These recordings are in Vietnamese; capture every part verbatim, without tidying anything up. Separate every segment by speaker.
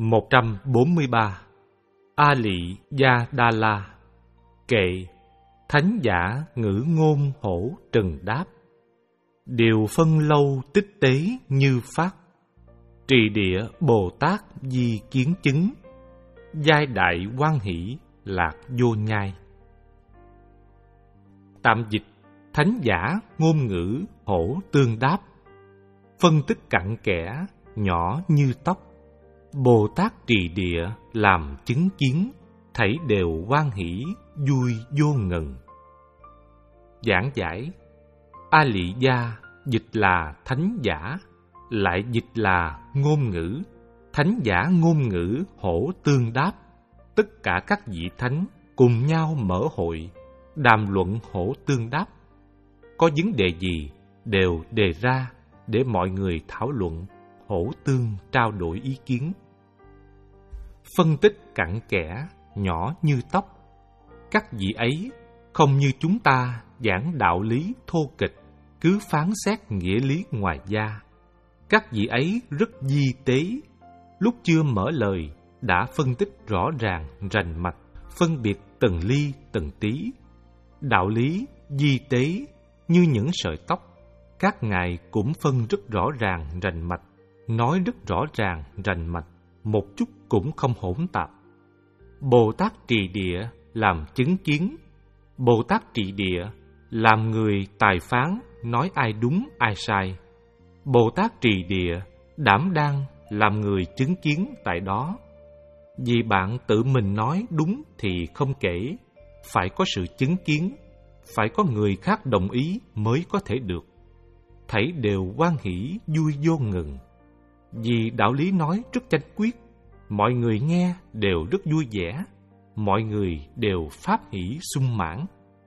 Speaker 1: một trăm bốn mươi ba. A Lị Gia Đa La. Kệ Thánh giả ngữ ngôn hổ trừng đáp. Điều phân lâu tích tế như phát. Trì địa Bồ Tát di kiến chứng. Giai đại hoan hỷ lạc vô nhai. Tạm dịch: thánh giả ngôn ngữ hổ tương đáp. Phân tích cặn kẽ, nhỏ như tóc. Bồ Tát trì địa làm chứng kiến, thảy đều hoan hỷ, vui vô ngần. Giảng giải: A Lị Gia dịch là thánh giả, lại dịch là ngôn ngữ. Thánh giả ngôn ngữ hổ tương đáp. Tất cả các vị thánh cùng nhau mở hội, đàm luận hổ tương đáp. Có vấn đề gì đều đề ra để mọi người thảo luận, hổ tương trao đổi ý kiến. Phân tích cặn kẽ, nhỏ như tóc. Các vị ấy không như chúng ta giảng đạo lý thô kịch, cứ phán xét nghĩa lý ngoài da. Các vị ấy rất di tế, lúc chưa mở lời đã phân tích rõ ràng rành mạch, phân biệt từng ly từng tí. Đạo lý di tế như những sợi tóc, các ngài cũng phân rất rõ ràng rành mạch, nói rất rõ ràng rành mạch, một chút cũng không hỗn tạp. Bồ Tát trì địa làm chứng kiến. Bồ Tát trì địa làm người tài phán, nói ai đúng ai sai. Bồ Tát trì địa đảm đang làm người chứng kiến tại đó. Vì bạn tự mình nói đúng thì không kể, phải có sự chứng kiến, phải có người khác đồng ý mới có thể được. Thảy đều hoan hỷ vui vô ngừng. Vì đạo lý nói rất chánh quyết, mọi người nghe đều rất vui vẻ, mọi người đều pháp hỷ sung mãn.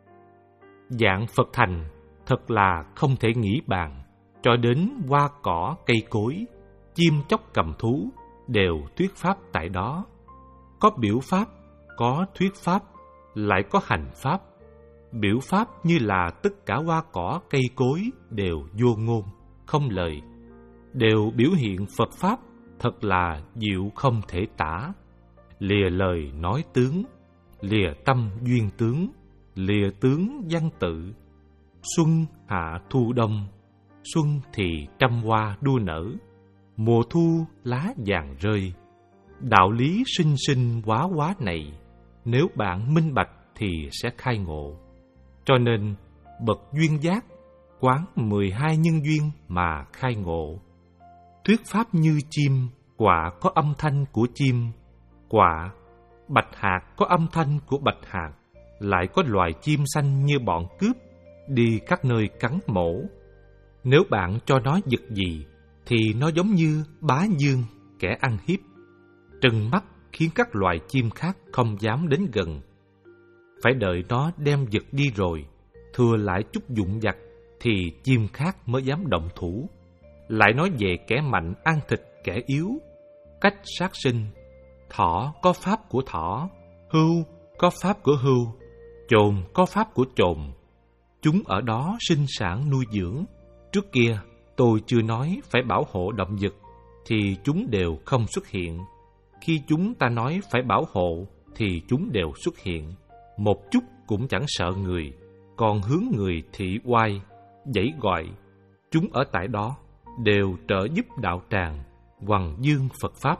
Speaker 1: Dạng Phật thành thật là không thể nghĩ bàn, cho đến hoa cỏ cây cối, chim chóc cầm thú đều thuyết pháp tại đó. Có biểu pháp, có thuyết pháp, lại có hành pháp. Biểu pháp như là tất cả hoa cỏ cây cối đều vô ngôn, không lời, đều biểu hiện Phật pháp, thật là diệu không thể tả. Lìa lời nói tướng, lìa tâm duyên tướng, lìa tướng văn tự. Xuân hạ thu đông, xuân thì trăm hoa đua nở, mùa thu lá vàng rơi. Đạo lý sinh sinh hóa hóa này, nếu bạn minh bạch thì sẽ khai ngộ. Cho nên bậc duyên giác quán mười hai nhân duyên mà khai ngộ. Thuyết pháp như chim, quạ có âm thanh của chim, quạ. Bạch hạc có âm thanh của bạch hạc. Lại có loài chim xanh như bọn cướp, đi các nơi cắn mổ. Nếu bạn cho nó vật gì, thì nó giống như bá vương, kẻ ăn hiếp. Trừng mắt khiến các loài chim khác không dám đến gần. Phải đợi nó đem vật đi rồi, thừa lại chút dụng vặt, thì chim khác mới dám động thủ. Lại nói về kẻ mạnh ăn thịt kẻ yếu, cách sát sinh. Thỏ có pháp của thỏ, hươu có pháp của hươu, chồn có pháp của chồn. Chúng ở đó sinh sản nuôi dưỡng. Trước kia tôi chưa nói phải bảo hộ động vật, thì chúng đều không xuất hiện. Khi chúng ta nói phải bảo hộ, thì chúng đều xuất hiện. Một chút cũng chẳng sợ người, còn hướng người thị oai, dãy gọi. Chúng ở tại đó đều trợ giúp đạo tràng, hoằng dương Phật Pháp.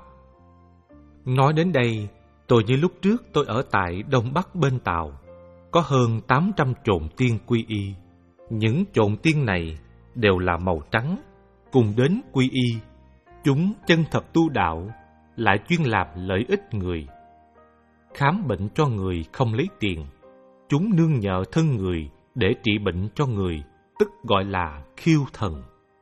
Speaker 1: Nói đến đây, tôi như lúc trước tôi ở tại Đông Bắc bên Tàu, có hơn tám trăm chồn tiên quy y. Những chồn tiên này đều là màu trắng, cùng đến quy y. Chúng chân thật tu đạo, lại chuyên làm lợi ích người. Khám bệnh cho người không lấy tiền. Chúng nương nhờ thân người để trị bệnh cho người, tức gọi là khiêu thần.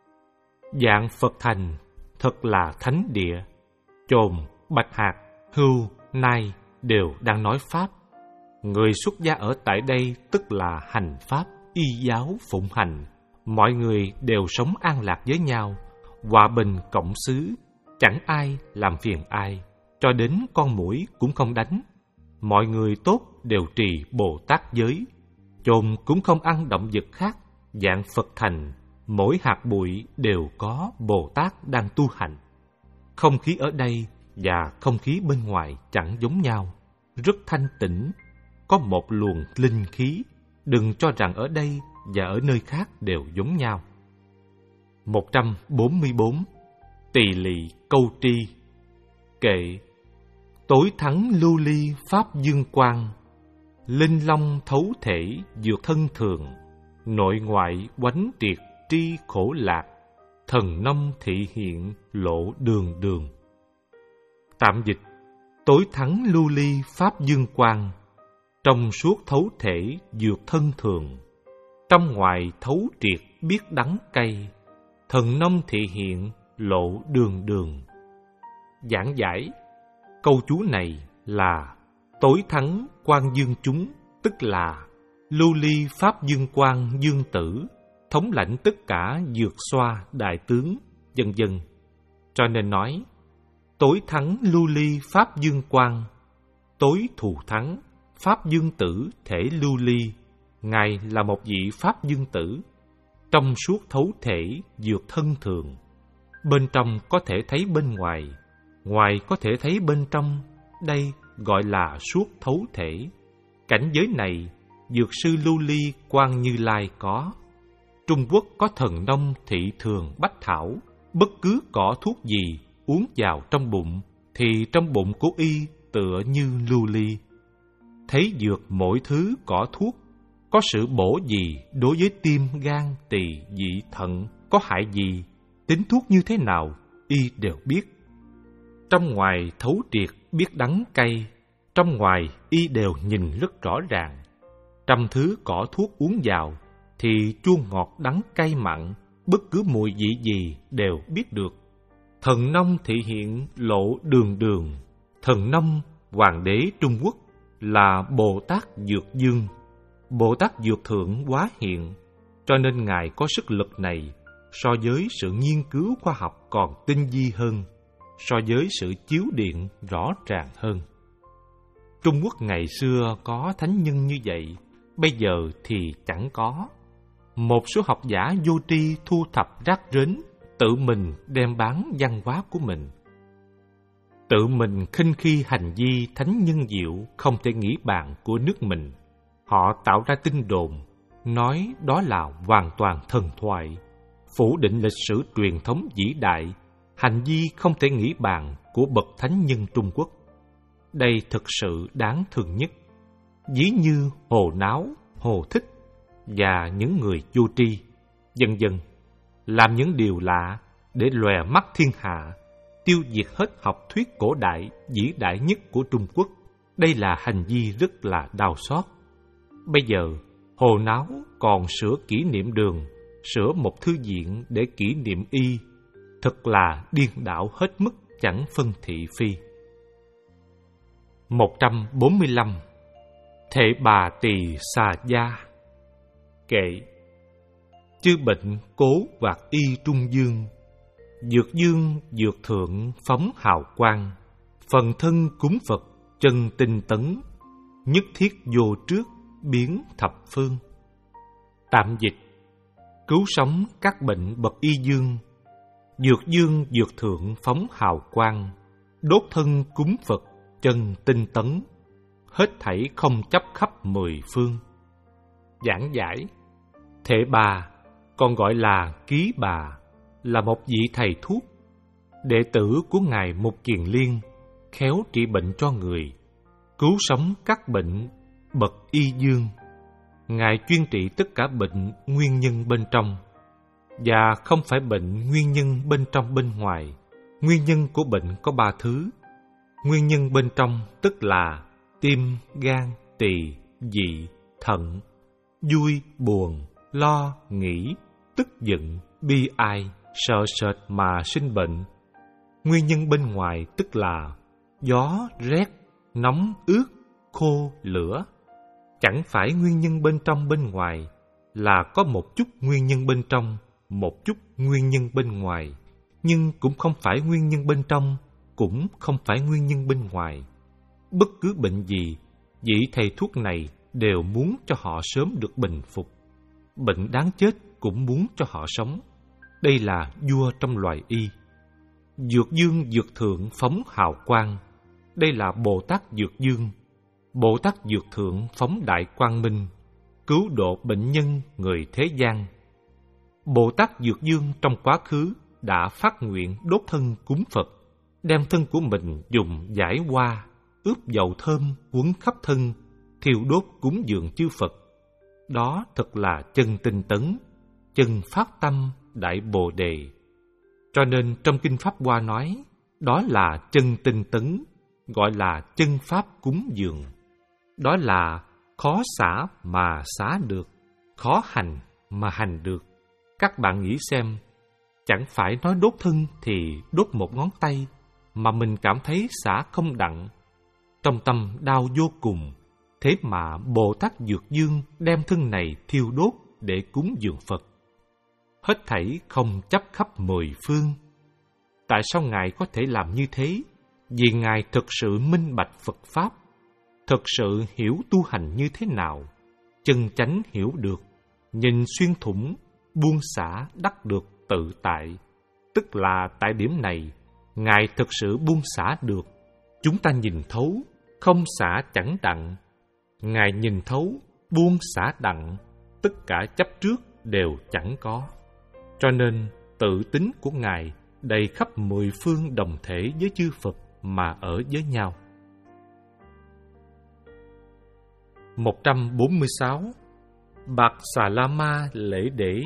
Speaker 1: Dạng Phật thành thật là thánh địa. Chồn, bạch hạc, hươu, nai đều đang nói pháp. Người xuất gia ở tại đây tức là hành pháp, y giáo phụng hành. Mọi người đều sống an lạc với nhau, hòa bình cộng xứ, chẳng ai làm phiền ai, cho đến con muỗi cũng không đánh. Mọi người tốt đều trì Bồ Tát giới. Chồn cũng không ăn động vật khác. Dạng Phật thành, mỗi hạt bụi đều có Bồ Tát đang tu hành. Không khí ở đây và không khí bên ngoài chẳng giống nhau, rất thanh tĩnh, có một luồng linh khí, đừng cho rằng ở đây và ở nơi khác đều giống nhau. một trăm bốn mươi bốn. Tỳ lỵ câu tri. Kệ: tối thắng lưu ly pháp dương quang, linh long thấu thể vượt thân thường, nội ngoại oánh triệt tri khổ lạc, thần nông thị hiện lộ đường đường. Tạm dịch: tối thắng lưu ly pháp dương quang, trong suốt thấu thể vượt thân thường, trong ngoài thấu triệt biết đắng cay, thần nông thị hiện lộ đường đường. Giảng giải: câu chú này là tối thắng quang dương chúng, tức là lưu ly pháp dương quang dương tử, thống lãnh tất cả dược xoa đại tướng, vân vân. Cho nên nói tối thắng lưu ly pháp dương quang, tối thù thắng pháp dương tử thể lưu ly. Ngài là một vị pháp dương tử, trong suốt thấu thể vượt thân thường, bên trong có thể thấy bên ngoài, ngoài có thể thấy bên trong, đây gọi là suốt thấu thể. Cảnh giới này dược sư lưu ly Quan Như Lai có. Trung Quốc có thần nông thị thường bách thảo, bất cứ cỏ thuốc gì uống vào trong bụng thì trong bụng của y tựa như lưu ly. Thấy dược mỗi thứ cỏ thuốc có sự bổ gì đối với tim, gan, tỳ, vị, thận, có hại gì, tính thuốc như thế nào, y đều biết. Trong ngoài thấu triệt biết đắng cay, trong ngoài y đều nhìn rất rõ ràng. Trăm thứ cỏ thuốc uống vào thì chua ngọt đắng cay mặn, bất cứ mùi vị gì đều biết được. Thần nông thị hiện lộ đường đường. Thần nông, hoàng đế Trung Quốc, là Bồ Tát Dược Dương, Bồ Tát Dược Thượng hóa hiện, cho nên Ngài có sức lực này so với sự nghiên cứu khoa học còn tinh vi hơn, so với sự chiếu điện rõ ràng hơn. Trung Quốc ngày xưa có thánh nhân như vậy, bây giờ thì chẳng có. Một số học giả vô tri thu thập rác rến, tự mình đem bán văn hóa của mình. Tự mình khinh khi hành vi thánh nhân diệu không thể nghĩ bàn của nước mình. Họ tạo ra tin đồn, nói đó là hoàn toàn thần thoại, phủ định lịch sử truyền thống vĩ đại, hành vi không thể nghĩ bàn của bậc thánh nhân Trung Quốc. Đây thực sự đáng thương nhất. Ví như Hồ Náo, Hồ Thích và những người vô tri, vân vân, làm những điều lạ để lòe mắt thiên hạ, tiêu diệt hết học thuyết cổ đại vĩ đại nhất của Trung Quốc. Đây là hành vi rất là đau xót. Bây giờ Hồ Náo còn sửa kỷ niệm đường, sửa một thư viện để kỷ niệm y, thật là điên đảo hết mức, chẳng phân thị phi. một trăm bốn mươi lăm. Thệ bà tỳ xà gia. Kệ: chư bệnh cố hoạt y trung dương, dược dương dược thượng phóng hào quang, phần thân cúng Phật chân tinh tấn, nhất thiết vô trước biến thập phương. Tạm dịch: cứu sống các bệnh bậc y dương, dược dương dược thượng phóng hào quang, đốt thân cúng Phật chân tinh tấn, hết thảy không chấp khắp mười phương. Giảng giải: Thệ Bà, còn gọi là Ký Bà, là một vị thầy thuốc, đệ tử của Ngài Mục Kiền Liên, khéo trị bệnh cho người, cứu sống các bệnh bậc y dương. Ngài chuyên trị tất cả bệnh nguyên nhân bên trong, và không phải bệnh nguyên nhân bên trong bên ngoài. Nguyên nhân của bệnh có ba thứ. Nguyên nhân bên trong tức là tim, gan, tỳ, vị, thận, vui, buồn, lo, nghĩ, tức giận, bi ai, sợ sệt mà sinh bệnh. Nguyên nhân bên ngoài tức là gió, rét, nóng, ướt, khô, lửa. Chẳng phải nguyên nhân bên trong bên ngoài, là có một chút nguyên nhân bên trong, một chút nguyên nhân bên ngoài, nhưng cũng không phải nguyên nhân bên trong, cũng không phải nguyên nhân bên ngoài. Bất cứ bệnh gì, vị thầy thuốc này đều muốn cho họ sớm được bình phục. Bệnh đáng chết cũng muốn cho họ sống. Đây là vua trong loài y. Dược dương dược thượng phóng hào quang. Đây là Bồ Tát Dược Dương. Bồ Tát Dược Thượng phóng đại quang minh, cứu độ bệnh nhân người thế gian. Bồ Tát Dược Dương trong quá khứ đã phát nguyện đốt thân cúng Phật, đem thân của mình dùng giải hoa, ướp dầu thơm quấn khắp thân, thiêu đốt cúng dường chư Phật. Đó thật là chân tinh tấn, chân phát tâm đại Bồ Đề. Cho nên trong Kinh Pháp Hoa nói, đó là chân tinh tấn, gọi là chân pháp cúng dường. Đó là khó xả mà xả được, khó hành mà hành được. Các bạn nghĩ xem, chẳng phải nói đốt thân thì đốt một ngón tay, mà mình cảm thấy xả không đặng. Trong tâm đau vô cùng, thế mà Bồ Tát Dược Dương đem thân này thiêu đốt để cúng dường Phật. Hết thảy không chấp khắp mười phương. Tại sao Ngài có thể làm như thế? Vì Ngài thực sự minh bạch Phật Pháp, thực sự hiểu tu hành như thế nào, chân chánh hiểu được, nhìn xuyên thủng, buông xả đắc được tự tại. Tức là tại điểm này, Ngài thực sự buông xả được. Chúng ta nhìn thấu, không xả chẳng đặng. Ngài nhìn thấu, buông xả đặng, tất cả chấp trước đều chẳng có. Cho nên, tự tính của Ngài đầy khắp mười phương đồng thể với chư Phật mà ở với nhau. một trăm bốn mươi sáu. Bạc Xà La Ma lễ để.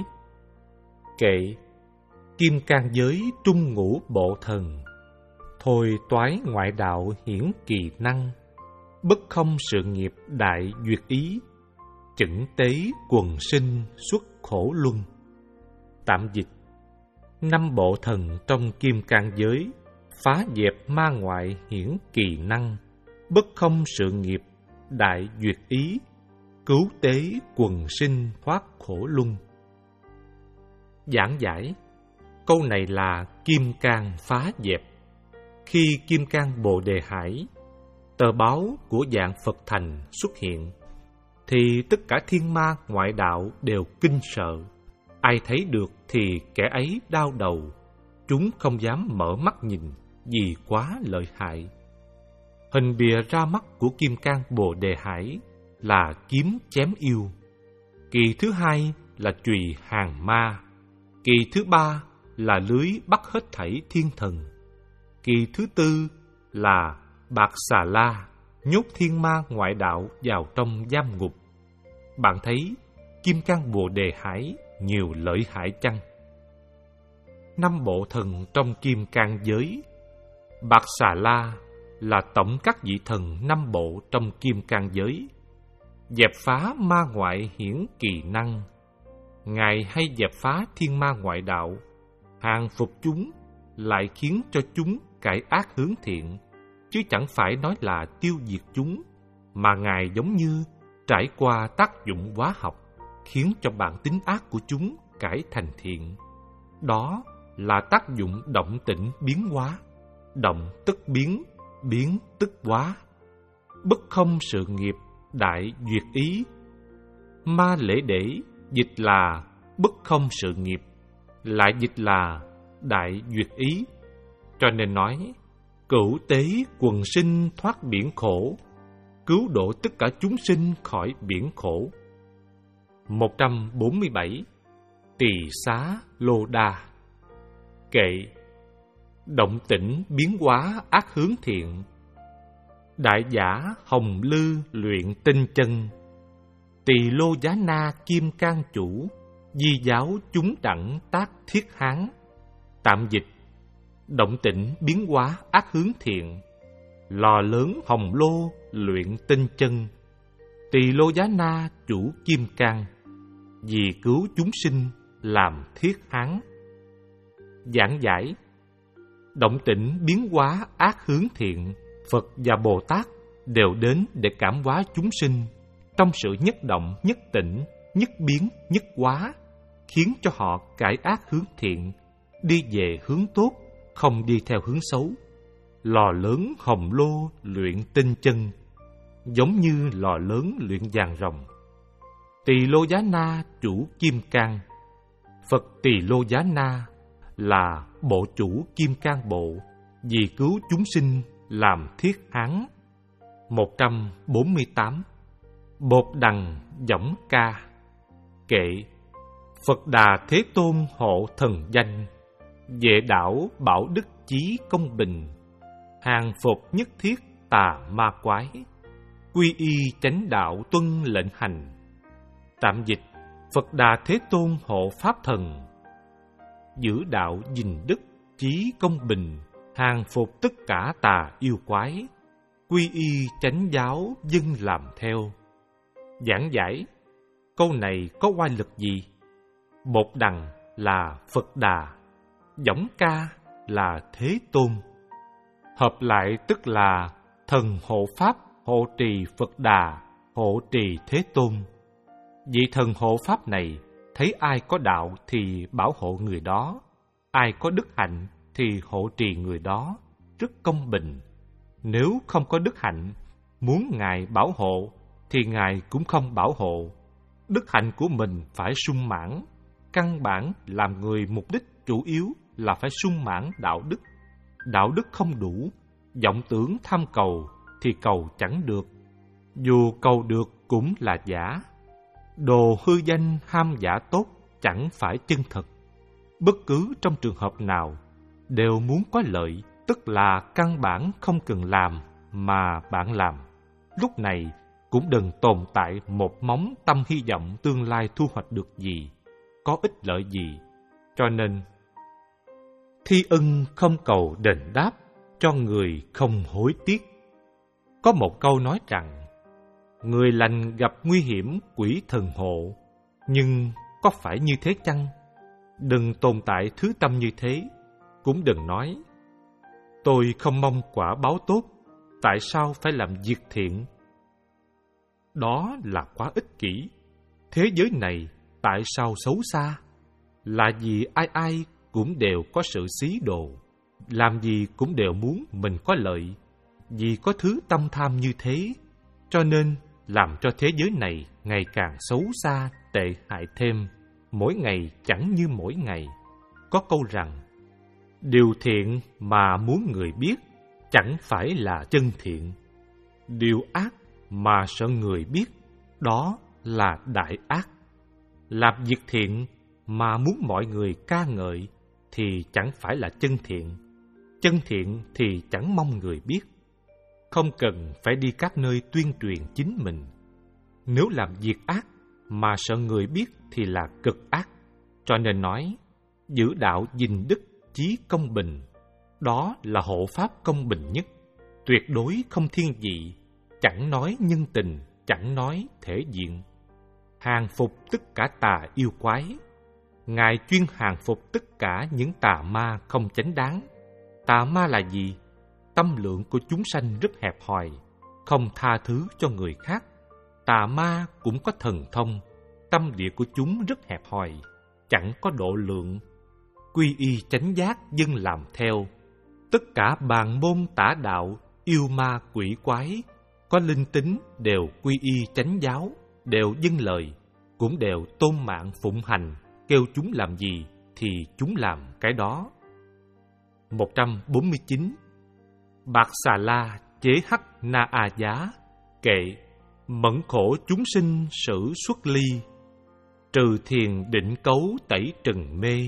Speaker 1: Kệ: Kim Cang giới trung ngũ bộ thần, thôi toái ngoại đạo hiển kỳ năng, bất không sự nghiệp đại duyệt ý, chẩn tế quần sinh xuất khổ luân. Tạm dịch: Năm bộ thần trong Kim Cang giới, phá dẹp ma ngoại hiển kỳ năng, bất không sự nghiệp đại duyệt ý, cứu tế quần sinh thoát khổ luân. Giảng giải: Câu này là Kim Cang phá dẹp. Khi Kim Cang Bồ Đề Hải, tờ báo của dạng Phật thành xuất hiện, thì tất cả thiên ma ngoại đạo đều kinh sợ. Ai thấy được thì kẻ ấy đau đầu, chúng không dám mở mắt nhìn vì quá lợi hại. Hình bìa ra mắt của Kim Cang Bồ Đề Hải là kiếm chém yêu. Kỳ thứ hai là chùy hàng ma. Kỳ thứ ba là lưới bắt hết thảy thiên thần. Kỳ thứ tư là bạc xà la, nhốt thiên ma ngoại đạo vào trong giam ngục. Bạn thấy Kim Cang Bồ Đề Hải nhiều lợi hại chăng? Năm bộ thần trong Kim Cang giới. Bạc xà la là tổng các vị thần năm bộ trong Kim Cang giới. Dẹp phá ma ngoại hiển kỳ năng. Ngài hay dẹp phá thiên ma ngoại đạo, hàng phục chúng, lại khiến cho chúng cải ác hướng thiện, chứ chẳng phải nói là tiêu diệt chúng, mà Ngài giống như trải qua tác dụng hóa học, khiến cho bản tính ác của chúng cải thành thiện. Đó là tác dụng động tĩnh biến hóa, động tức biến, biến tức hóa. Bất không sự nghiệp đại duyệt ý. Ma lễ để dịch là bất không sự nghiệp, lại dịch là đại duyệt ý. Cho nên nói, cửu tế quần sinh thoát biển khổ, cứu độ tất cả chúng sinh khỏi biển khổ. một trăm bốn mươi bảy. Tỳ xá lô đa. Kệ: Động tĩnh biến hóa ác hướng thiện. Đại giả hồng lư luyện tinh chân, Tỳ lô giá na kim cang chủ, di giáo chúng đẳng tác thiết hán. Tạm dịch: Động tĩnh biến hóa ác hướng thiện. Lò lớn hồng lô luyện tinh chân, Tỳ lô giá na chủ kim cang, vì cứu chúng sinh làm thiết hán. Giảng giải: Động tĩnh biến hóa ác hướng thiện, Phật và Bồ Tát đều đến để cảm hóa chúng sinh trong sự nhất động, nhất tĩnh, nhất biến, nhất hóa, khiến cho họ cải ác hướng thiện, đi về hướng tốt, không đi theo hướng xấu. Lò lớn hồng lô luyện tinh chân, giống như lò lớn luyện vàng ròng. Tỳ lô giá na chủ kim cang. Phật Tỳ lô giá na là bộ chủ Kim Cang Bộ, vì cứu chúng sinh làm thiết án. một trăm bốn mươi tám. Bột đằng võng ca. Kệ: Phật Đà Thế Tôn hộ thần danh, vệ đảo bảo đức chí công bình, hàng phục nhất thiết tà ma quái, quy y chánh đạo tuân lệnh hành. Tạm dịch: Phật Đà Thế Tôn hộ pháp thần, giữ đạo gìn đức chí công bình, hàng phục tất cả tà yêu quái, quy y chánh giáo dân làm theo. Giảng giải: câu này có oai lực gì? Bột đằng là Phật Đà, võng ca là Thế Tôn. Hợp lại tức là thần hộ pháp, hộ trì Phật Đà, hộ trì Thế Tôn. Vị thần hộ pháp này thấy ai có đạo thì bảo hộ người đó, ai có đức hạnh thì hộ trì người đó, rất công bình. Nếu không có đức hạnh, muốn Ngài bảo hộ thì Ngài cũng không bảo hộ. Đức hạnh của mình phải sung mãn. Căn bản làm người mục đích chủ yếu là phải sung mãn đạo đức. Đạo đức không đủ, vọng tưởng tham cầu thì cầu chẳng được. Dù cầu được cũng là giả. Đồ hư danh ham giả tốt chẳng phải chân thật. Bất cứ trong trường hợp nào đều muốn có lợi, tức là căn bản không cần làm mà bạn làm. Lúc này cũng đừng tồn tại một móng tâm hy vọng tương lai thu hoạch được gì, có ích lợi gì. Cho nên thi ân không cầu đền đáp, cho người không hối tiếc. Có một câu nói rằng, người lành gặp nguy hiểm quỷ thần hộ. Nhưng có phải như thế chăng? Đừng tồn tại thứ tâm như thế. Cũng đừng nói, tôi không mong quả báo tốt, tại sao phải làm việc thiện? Đó là quá ích kỷ. Thế giới này tại sao xấu xa? Là vì ai ai cũng đều có sự xí đồ, làm gì cũng đều muốn mình có lợi. Vì có thứ tâm tham như thế, cho nên làm cho thế giới này ngày càng xấu xa, tệ hại thêm, mỗi ngày chẳng như mỗi ngày. Có câu rằng, điều thiện mà muốn người biết chẳng phải là chân thiện. Điều ác mà sợ người biết, đó là đại ác. Làm việc thiện mà muốn mọi người ca ngợi thì chẳng phải là chân thiện. Chân thiện thì chẳng mong người biết. Không cần phải đi các nơi tuyên truyền chính mình. Nếu làm việc ác mà sợ người biết thì là cực ác. Cho nên nói, giữ đạo gìn đức chí công bình, đó là hộ pháp công bình nhất, tuyệt đối không thiên vị, chẳng nói nhân tình, chẳng nói thể diện. Hàng phục tất cả tà yêu quái. Ngài chuyên hàng phục tất cả những tà ma không chánh đáng. Tà ma là gì? Tâm lượng của chúng sanh rất hẹp hòi, không tha thứ cho người khác. Tà ma cũng có thần thông, tâm địa của chúng rất hẹp hòi, chẳng có độ lượng. Quy y chánh giác dân làm theo. Tất cả bàn môn tả đạo, yêu ma quỷ quái, có linh tính đều quy y chánh giáo, đều dâng lời, cũng đều tôn mạng phụng hành, kêu chúng làm gì thì chúng làm cái đó. một trăm bốn mươi chín. Bạc Xà La chế hắc na a giá. Kệ: Mẫn khổ chúng sinh sử xuất ly, trừ thiền định cấu tẩy trần mê.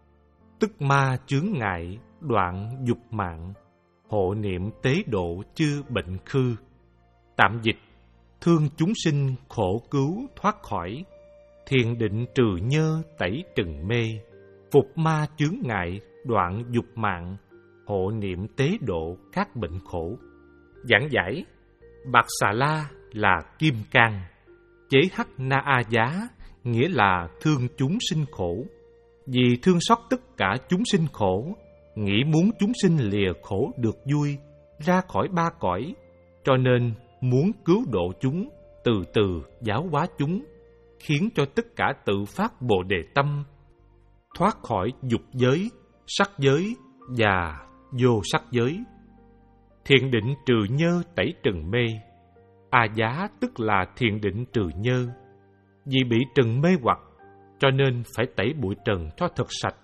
Speaker 1: Tức ma chướng ngại đoạn dục mạng, hộ niệm tế độ chư bệnh khư. Tạm dịch: thương chúng sinh khổ cứu thoát khỏi, thiền định trừ nhơ tẩy trần mê, phục ma chướng ngại đoạn dục mạng, hộ niệm tế độ các bệnh khổ. Giảng giải: Bạc Xà La là kim cang, chế hắc na a giá nghĩa là thương chúng sinh khổ. Vì thương xót tất cả chúng sinh khổ, nghĩ muốn chúng sinh lìa khổ được vui, ra khỏi ba cõi, cho nên muốn cứu độ chúng, từ từ giáo hóa chúng, khiến cho tất cả tự phát Bồ Đề tâm, thoát khỏi dục giới, sắc giới và vô sắc giới. Thiền định trừ nhơ tẩy trần mê. A giá tức là thiền định trừ nhơ. Vì bị trần mê hoặc, cho nên phải tẩy bụi trần cho thật sạch,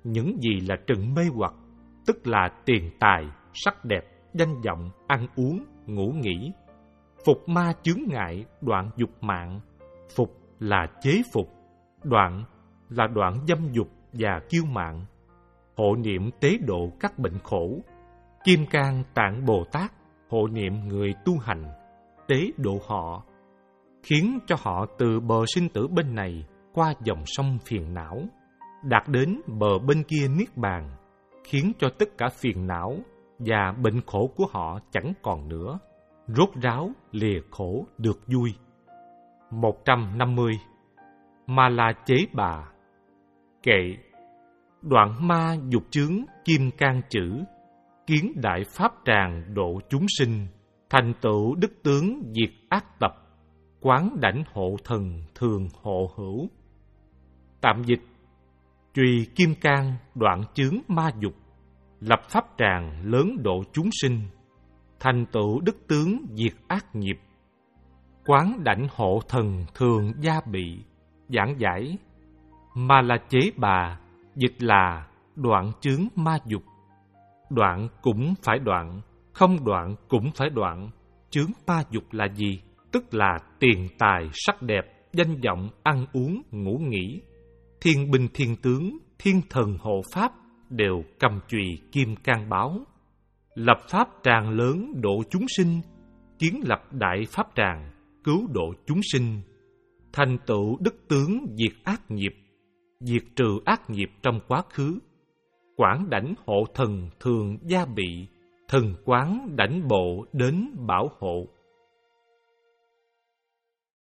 Speaker 1: những gì là trừng mê hoặc, tức là tiền tài, sắc đẹp, danh vọng, ăn uống, ngủ nghỉ. Phục ma chướng ngại, đoạn dục mạng. Phục là chế phục, đoạn là đoạn dâm dục và kiêu mạn. Hộ niệm tế độ các bệnh khổ. Kim Cang Tạng Bồ Tát hộ niệm người tu hành, tế độ họ, khiến cho họ từ bờ sinh tử bên này qua dòng sông phiền não, đạt đến bờ bên kia niết bàn, khiến cho tất cả phiền não và bệnh khổ của họ chẳng còn nữa, rốt ráo lìa khổ được vui. một trăm năm mươi. Mà là chế bà. Kệ. Đoạn ma dục chướng kim cang chữ, kiến đại pháp tràng độ chúng sinh, thành tựu đức tướng diệt ác tập, quán đảnh hộ thần thường hộ hữu. Tạm dịch: Trùy kim cang đoạn chướng ma dục, lập pháp tràng lớn độ chúng sinh, thành tựu đức tướng diệt ác nghiệp, quán đảnh hộ thần thường gia bị. Giảng giải: Mà là chế bà, dịch là đoạn chướng ma dục. Đoạn cũng phải đoạn, không đoạn cũng phải đoạn. Chướng ma dục là gì? Tức là tiền tài, sắc đẹp, danh vọng, ăn uống, ngủ nghỉ. Thiên binh thiên tướng, thiên thần hộ pháp đều cầm chùy kim cang báo, lập pháp tràng lớn độ chúng sinh, kiến lập đại pháp tràng cứu độ chúng sinh, thành tựu đức tướng diệt ác nghiệp, diệt trừ ác nghiệp trong quá khứ, quản đảnh hộ thần thường gia bị, thần quán đảnh bộ đến bảo hộ.